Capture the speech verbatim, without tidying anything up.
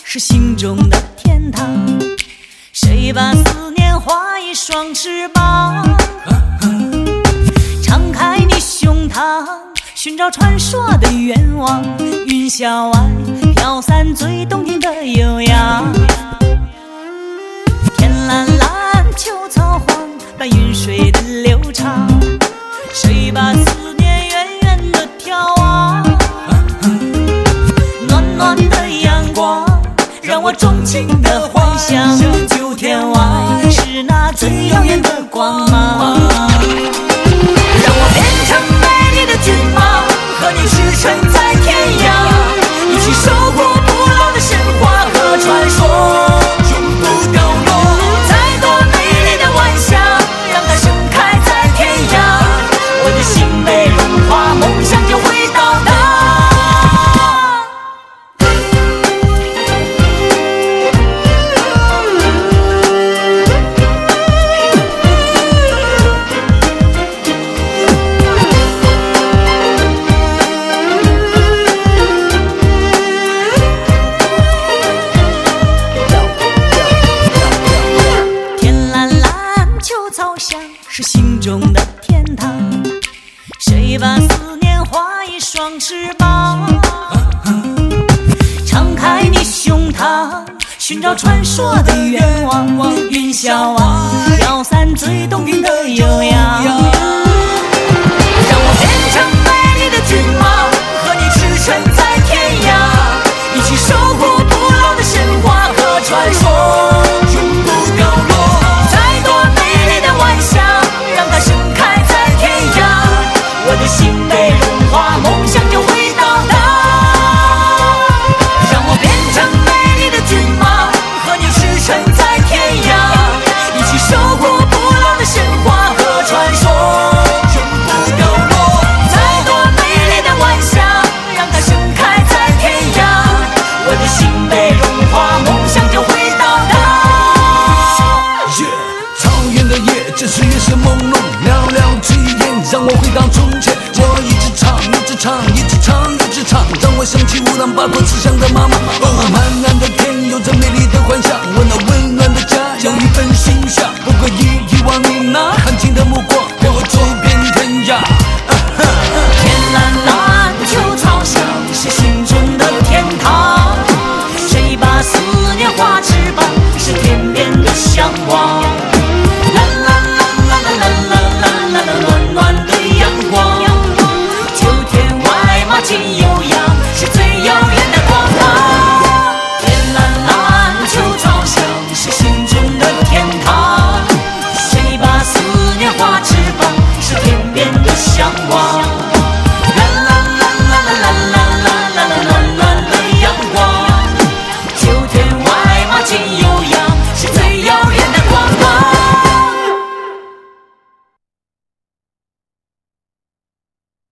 是心中的天堂。谁把思念画一双翅膀？敞开你胸膛，寻找传说的愿望。云霄外飘散最动听的悠扬。天蓝蓝，秋草黄，伴云水的流长。谁把思念远远地眺望？暖暖的阳光让我钟情的幻想。九天外是那最耀眼的光芒。让我变成美丽的骏马，和你驰骋在天涯，一起守护不老的神话和传说，永不凋落。再多美丽的晚霞，让它盛开在天涯，我的心被融化，梦想就会到达。是心中的天堂。谁把思念画一双翅膀？敞开你胸膛，寻找传说的愿望。云霄外飘散最动听的悠扬。让我变成美丽的骏马，和你驰骋在天涯，一起守护不老的神话和传说，永不凋落。再多美丽的晚霞，让它盛开在天涯，我的心被融化，梦想就会到达。让我变成美丽的骏马，和你驰骋在天涯，一起守护不老的神话和传说，永不凋落。再多美丽的晚霞，让它盛开在天涯，我的心被融化，梦想就会到达。 草原的夜，这是月色朦胧，寥寥炊烟让我回到从前。我一直唱，一直唱，一直唱，一直唱，让我想起乌兰巴托慈祥的妈妈。哦，漫蓝的天有着美丽